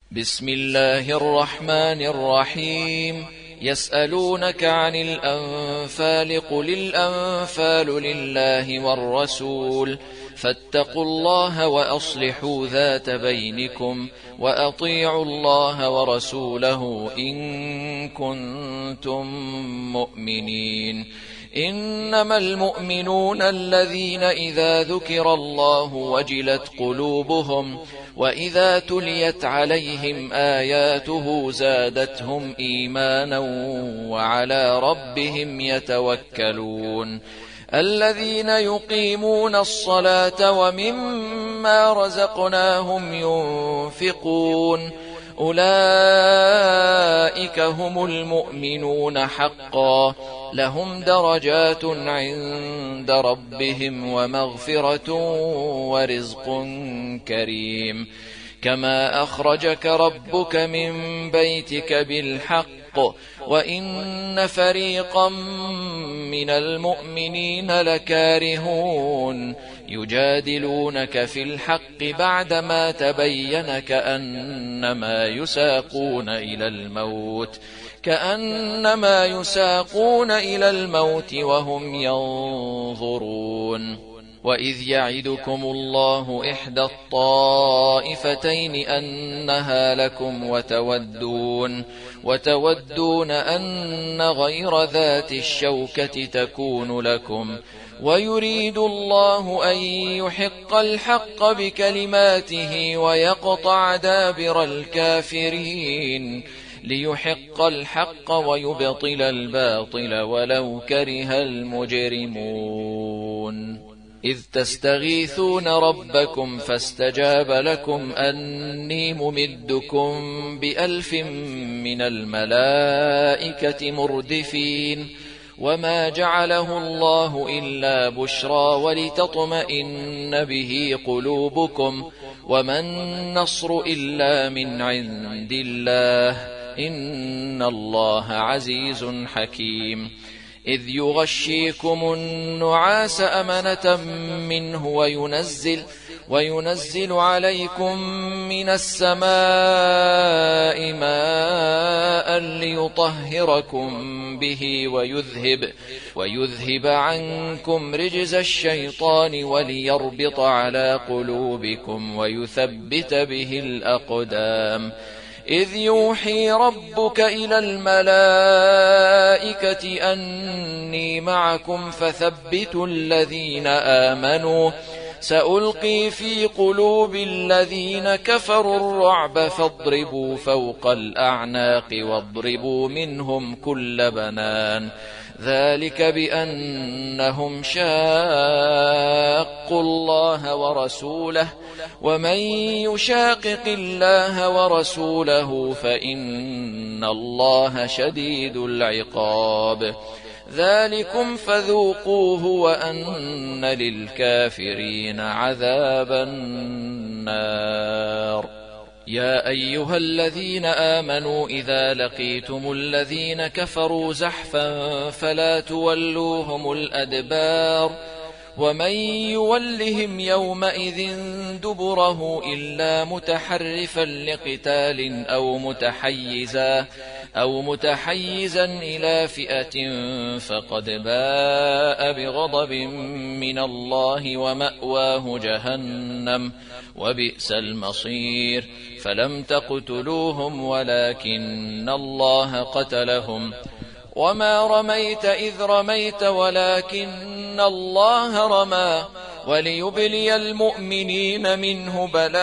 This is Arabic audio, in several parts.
بسم الله الرحمن الرحيم. يسألونك عن الأنفال قل الأنفال لله والرسول فاتقوا الله وأصلحوا ذات بينكم وأطيعوا الله ورسوله إن كنتم مؤمنين. إنما المؤمنون الذين إذا ذكر الله وجلت قلوبهم وإذا تليت عليهم آياته زادتهم إيمانا وعلى ربهم يتوكلون. الذين يقيمون الصلاة ومما رزقناهم ينفقون أولئك هم المؤمنون حقا لهم درجات عند ربهم ومغفرة ورزق كريم. كما أخرجك ربك من بيتك بالحق وإن فريقا من المؤمنين لكارهون يجادلونك في الحق بعدما تبين كأنما يساقون إلى الموت وهم ينظرون. وإذ يعدكم الله إحدى الطائفتين أنها لكم وتودون أن غير ذات الشوكة تكون لكم ويريد الله أن يحق الحق بكلماته ويقطع دابر الكافرين ليحق الحق ويبطل الباطل ولو كره المجرمون. إذ تستغيثون ربكم فاستجاب لكم أني ممدكم ب1000 من الملائكة مردفين وما جعله الله إلا بشرى ولتطمئن به قلوبكم وما النصر إلا من عند الله إن الله عزيز حكيم. إذ يغشيكم النعاس أمنة منه وينزل عليكم من السماء ماء ليطهركم به ويذهب عنكم رجز الشيطان وليربط على قلوبكم ويثبت به الأقدام. إذ يوحي ربك إلى الملائكة أني معكم فثبتوا الذين آمنوا سألقي في قلوب الذين كفروا الرعب فاضربوا فوق الأعناق واضربوا منهم كل بنان ذلك بأنهم شاقوا الله ورسوله ومن يشاقق الله ورسوله فإن الله شديد العقاب. ذلكم فذوقوه وأن للكافرين عذاب النار. يا أيها الذين آمنوا إذا لقيتم الذين كفروا زحفا فلا تولوهم الأدبار ومن يولهم يومئذ دبره إلا متحرفا لقتال أو متحيزا إلى فئة فقد باء بغضب من الله ومأواه جهنم وبئس المصير. فلم تقتلوهم ولكن الله قتلهم وما رميت إذ رميت ولكن الله رمى وليبلي المؤمنين منه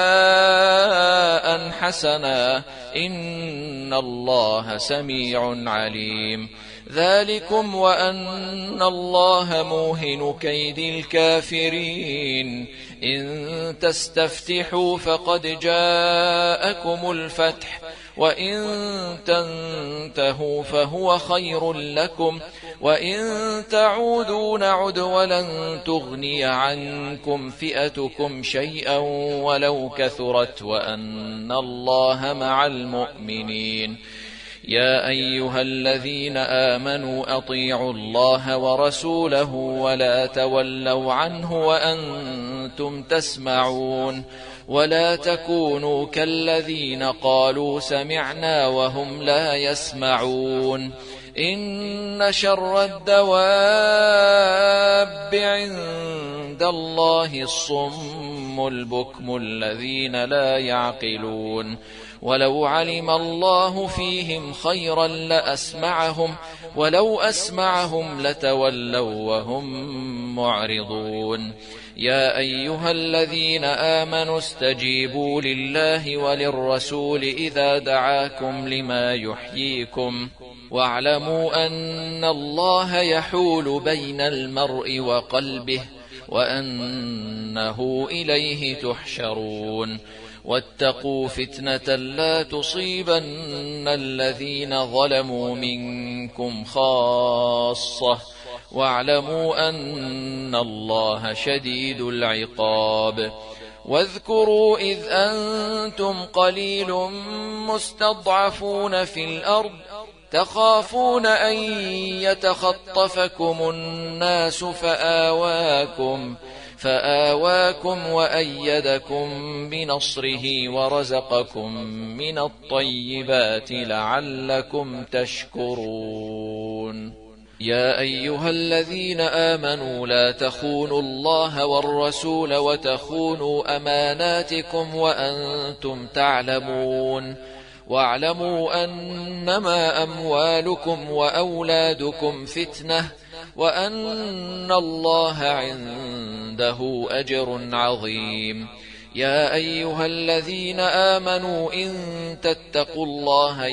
بلاء حسنا إن الله سميع عليم. ذلكم وأن الله موهن كيد الكافرين. إن تستفتحوا فقد جاءكم الفتح وإن تنتهوا فهو خير لكم وإن تعودوا نعد ولن تغني عنكم فئتكم شيئا ولو كثرت وأن الله مع المؤمنين. يا أيها الذين آمنوا أطيعوا الله ورسوله ولا تولوا عنه وأنتم تسمعون ولا تكونوا كالذين قالوا سمعنا وهم لا يسمعون. إن شر الدواب عند الله الصم البكم الذين لا يعقلون. ولو علم الله فيهم خيرا لأسمعهم ولو أسمعهم لتولوا وهم معرضون. يا أيها الذين آمنوا استجيبوا لله وللرسول إذا دعاكم لما يحييكم واعلموا أن الله يحول بين المرء وقلبه وأنه إليه تحشرون. واتقوا فتنة لا تصيبن الذين ظلموا منكم خاصة واعلموا أن الله شديد العقاب. واذكروا إذ أنتم قليل مستضعفون في الأرض تخافون أن يتخطفكم الناس فآواكم وأيدكم بنصره ورزقكم من الطيبات لعلكم تشكرون. يا أيها الذين آمنوا لا تخونوا الله والرسول وتخونوا أماناتكم وأنتم تعلمون. واعلموا أنما أموالكم وأولادكم فتنة وأن الله عنده أجر عظيم. يا أيها الذين آمنوا إن تتقوا الله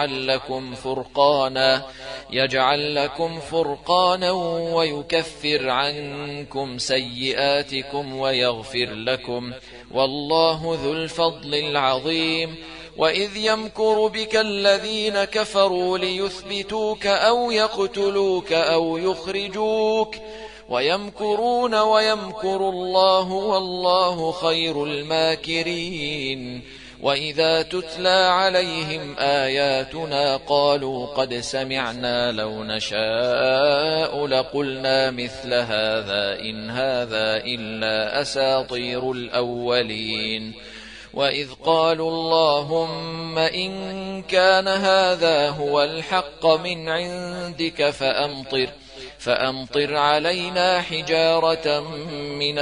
يجعل لكم فرقانا ويكفر عنكم سيئاتكم ويغفر لكم والله ذو الفضل العظيم. وإذ يمكر بك الذين كفروا ليثبتوك أو يقتلوك أو يخرجوك ويمكرون ويمكر الله والله خير الماكرين. وإذا تتلى عليهم آياتنا قالوا قد سمعنا لو نشاء لقلنا مثل هذا إن هذا إلا أساطير الأولين. وإذ قالوا اللهم إن كان هذا هو الحق من عندك فأمطر علينا حجارة من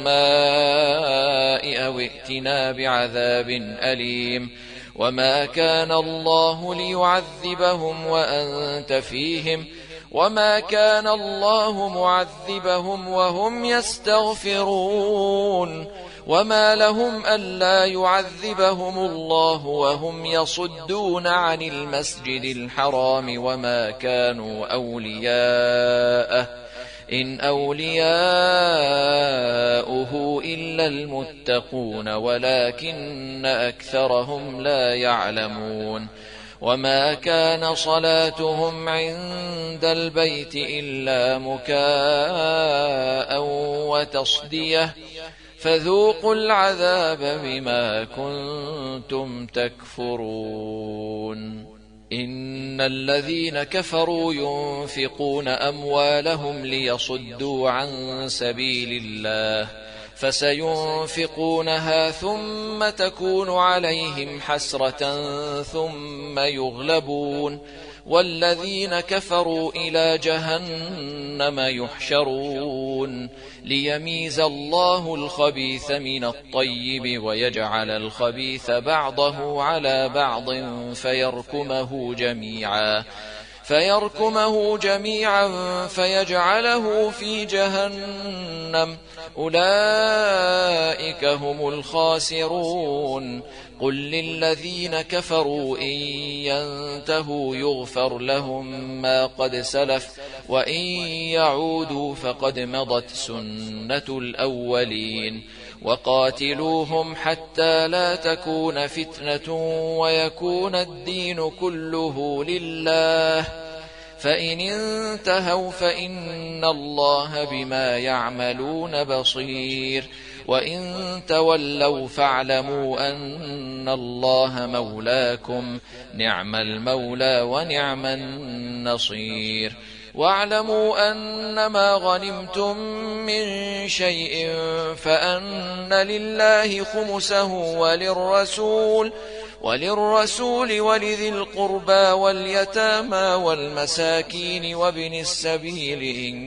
السماء أو ائتنا بعذاب أليم. وما كان الله ليعذبهم وأنت فيهم وما كان الله معذبهم وهم يستغفرون. وما لهم ألا يعذبهم الله وهم يصدون عن المسجد الحرام وما كانوا أولياءه إن أولياؤه إلا المتقون ولكن أكثرهم لا يعلمون. وما كان صلاتهم عند البيت إلا مكاء وتصدية فذوقوا العذاب بما كنتم تكفرون. إن الذين كفروا ينفقون أموالهم ليصدوا عن سبيل الله فسينفقونها ثم تكون عليهم حسرة ثم يغلبون والذين كفروا إلى جهنم يحشرون ليميز الله الخبيث من الطيب ويجعل الخبيث بعضه على بعض فيركمه جميعا فيجعله في جهنم أولئك هم الخاسرون. قل للذين كفروا إن ينتهوا يغفر لهم ما قد سلف وإن يعودوا فقد مضت سنة الأولين. وقاتلوهم حتى لا تكون فتنة ويكون الدين كله لله فإن انتهوا فإن الله بما يعملون بصير وإن تولوا فاعلموا أن الله مولاكم نعم المولى ونعم النصير. واعلموا أنما غنمتم من شيء فأن لله خمسه وللرسول ولذي القربى واليتامى والمساكين وابن السبيل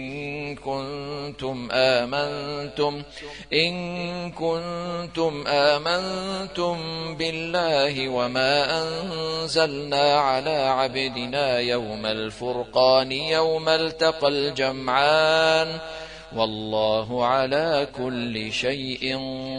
إن كنتم آمنتم بالله وما أنزلنا على عبدنا يوم الفرقان يوم التقى الجمعان والله على كل شيء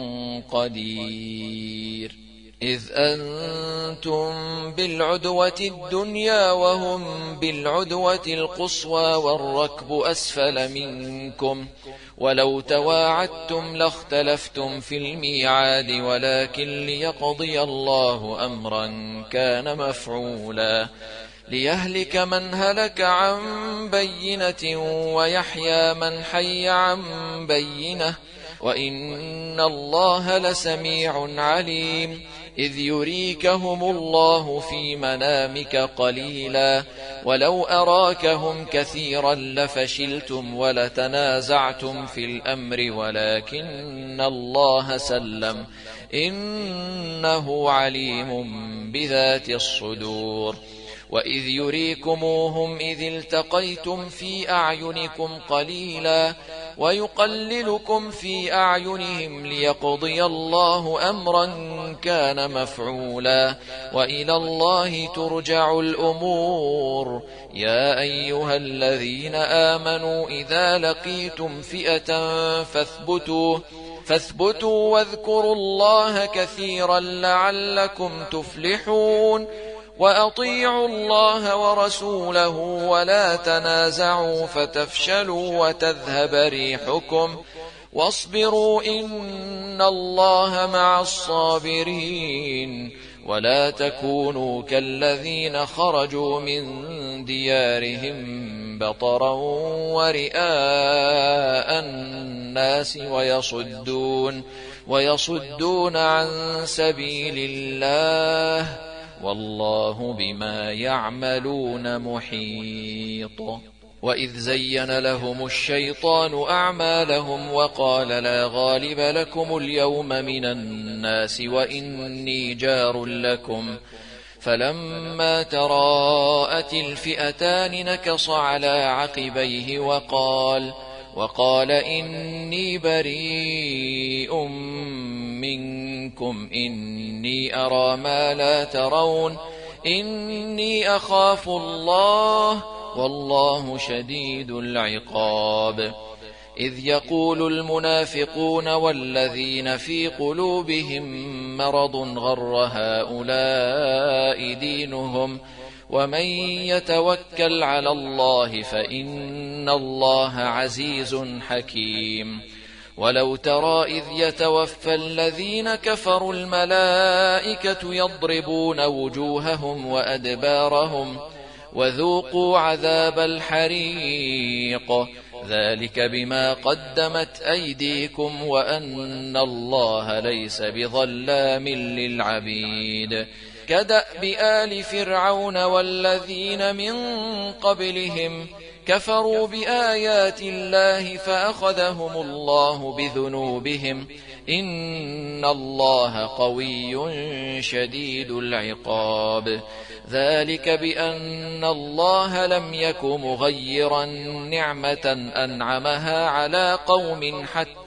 قدير. إذ أنتم بالعدوة الدنيا وهم بالعدوة القصوى والركب أسفل منكم ولو تواعدتم لاختلفتم في الميعاد ولكن ليقضي الله أمرا كان مفعولا ليهلك من هلك عن بينة ويحيى من حي عن بينة وإن الله لسميع عليم. إذ يريكهم الله في منامك قليلا ولو أراكهم كثيرا لفشلتم ولتنازعتم في الأمر ولكن الله سلم إنه عليم بذات الصدور. وإذ يريكموهم إذ التقيتم في أعينكم قليلا ويقللكم في أعينهم ليقضي الله أمرا كان مفعولا وإلى الله ترجع الأمور. يا أيها الذين آمنوا إذا لقيتم فئة فاثبتوا واذكروا الله كثيرا لعلكم تفلحون. وأطيعوا الله ورسوله ولا تنازعوا فتفشلوا وتذهب ريحكم واصبروا إن الله مع الصابرين. ولا تكونوا كالذين خرجوا من ديارهم بطرا ورئاء الناس ويصدون عن سبيل الله والله بما يعملون محيط. وإذ زين لهم الشيطان أعمالهم وقال لا غالب لكم اليوم من الناس وإني جار لكم فلما تراءت الفئتان نكص على عقبيه وقال إني بريء منكم إني أرى ما لا ترون إني أخاف الله والله شديد العقاب. إذ يقول المنافقون والذين في قلوبهم مرض غر هؤلاء دينهم ومن يتوكل على الله فإن الله عزيز حكيم. ولو ترى إذ يتوفى الذين كفروا الملائكة يضربون وجوههم وأدبارهم وذوقوا عذاب الحريق ذلك بما قدمت أيديكم وأن الله ليس بظلام للعبيد. كدأب آل فرعون والذين من قبلهم كفروا بآيات الله فأخذهم الله بذنوبهم إن الله قوي شديد العقاب. ذلك بأن الله لم يك مغيرا نعمة أنعمها على قوم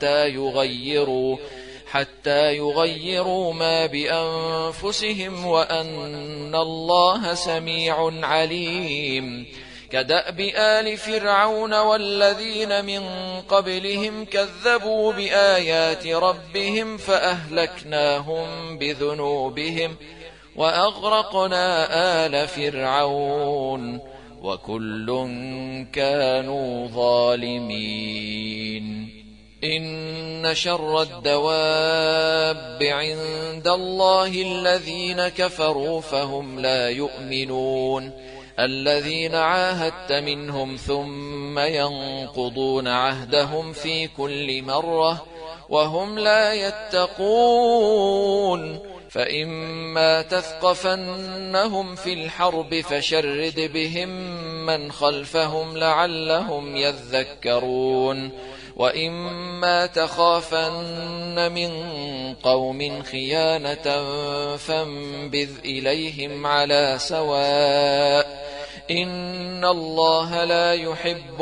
حتى يغيروا ما بأنفسهم وأن الله سميع عليم. كدأب آل فرعون والذين من قبلهم كذبوا بآيات ربهم فأهلكناهم بذنوبهم وأغرقنا آل فرعون وكل كانوا ظالمين. إن شر الدواب عند الله الذين كفروا فهم لا يؤمنون الذين عاهدت منهم ثم ينقضون عهدهم في كل مرة وهم لا يتقون فإما تثقفنهم في الحرب فشرد بهم من خلفهم لعلهم يذكرون وإما تخافن من قوم خيانة فانبذ إليهم على سواء إن الله لا يحب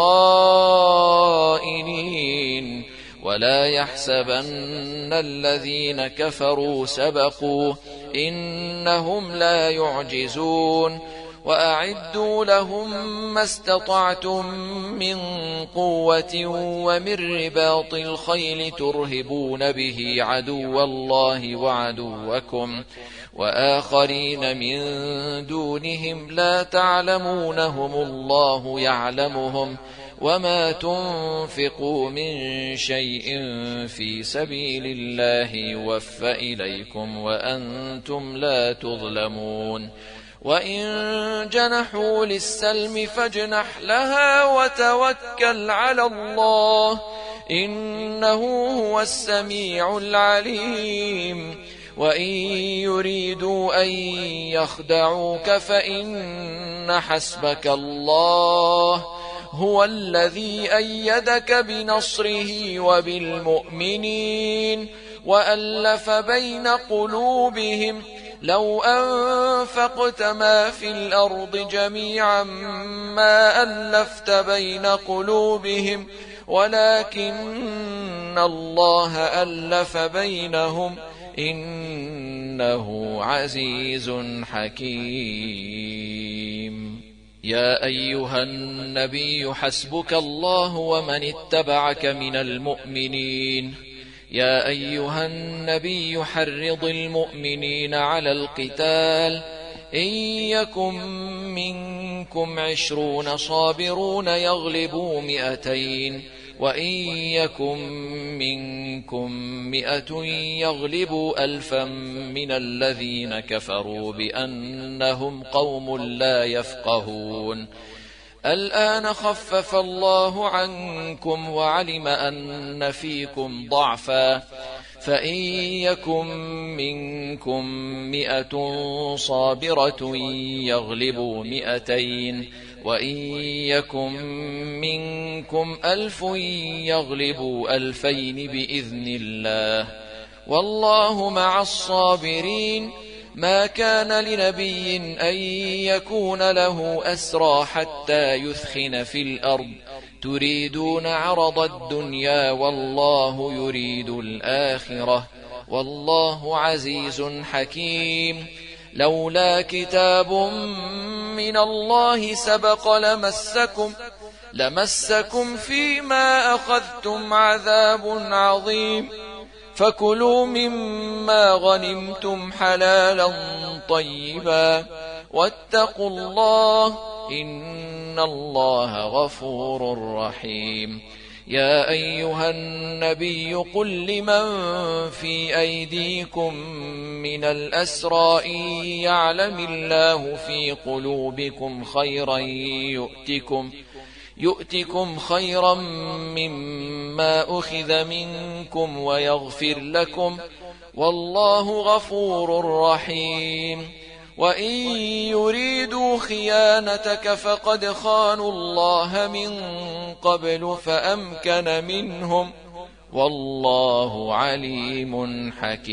الخائنين ولا يحسبن الذين كفروا سبقوا إنهم لا يعجزون وأعدوا لهم ما استطعتم من قوة ومن رباط الخيل ترهبون به عدو الله وعدوكم وآخرين من دونهم لا تعلمونهم الله يعلمهم وما تنفقوا من شيء في سبيل الله يوفى إليكم وأنتم لا تظلمون وإن جنحوا للسلم فاجنح لها وتوكل على الله إنه هو السميع العليم وإن يريدوا أن يخدعوك فإن حسبك الله هو الذي أيدك بنصره وبالمؤمنين وألف بين قلوبهم لو أنفقت ما في الأرض جميعا ما ألفت بين قلوبهم ولكن الله ألف بينهم إنه عزيز حكيم. يا أيها النبي حسبك الله ومن اتبعك من المؤمنين. يا أيها النبي حرض المؤمنين على القتال إن يكن منكم 20 صابرون يغلبوا 200 وإن يكن منكم 100 يغلبوا 1000 من الذين كفروا بأنهم قوم لا يفقهون. الآن خفف الله عنكم وعلم أن فيكم ضعفا فإن يكن منكم 100 صابرة يغلبوا 200 وإن يكن منكم 1000 يغلبوا 2000 بإذن الله والله مع الصابرين. ما كان لنبي أن يكون له أسرى حتى يثخن في الأرض تريدون عرض الدنيا والله يريد الآخرة والله عزيز حكيم. لولا كتاب من الله سبق لمسكم فيما أخذتم عذاب عظيم فكلوا مما غنمتم حلالا طيبا واتقوا الله إن الله غفور رحيم. يا أيها النبي قل لمن في أيديكم من الأسرى إن يعلم الله في قلوبكم خيرا يؤتكم خيرا مما أخذ منكم ويغفر لكم والله غفور رحيم. وإن يريدوا خيانتك فقد خانوا الله من قبل فأمكن منهم والله عليم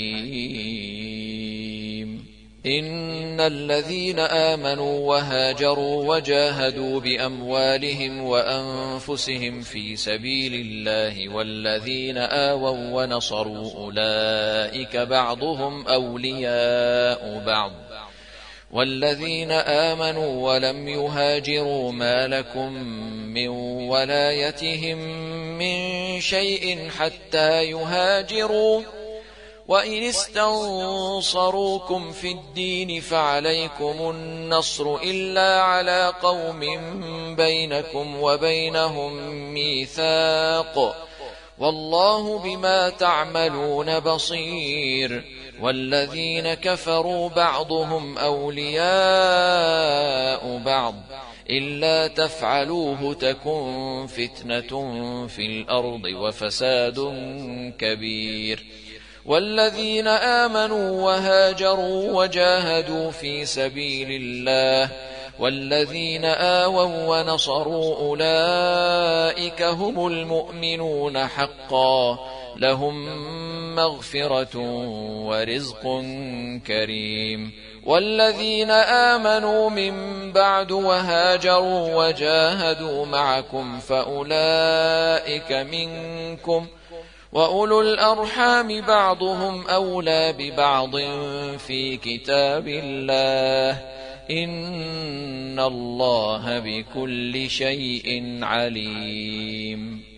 حكيم. إن الذين آمنوا وهاجروا وجاهدوا بأموالهم وأنفسهم في سبيل الله والذين آووا ونصروا أولئك بعضهم أولياء بعض والذين آمنوا ولم يهاجروا ما لكم من ولايتهم من شيء حتى يهاجروا وإن استنصروكم في الدين فعليكم النصر إلا على قوم بينكم وبينهم ميثاق والله بما تعملون بصير. والذين كفروا بعضهم أولياء بعض إلا تفعلوه تكن فتنة في الأرض وفساد كبير. والذين آمنوا وهاجروا وجاهدوا في سبيل الله والذين آووا ونصروا أولئك هم المؤمنون حقا لهم مغفرة ورزق كريم. والذين آمنوا من بعد وهاجروا وجاهدوا معكم فأولئك منكم وأولو الأرحام بعضهم أولى ببعض في كتاب الله إن الله بكل شيء عليم.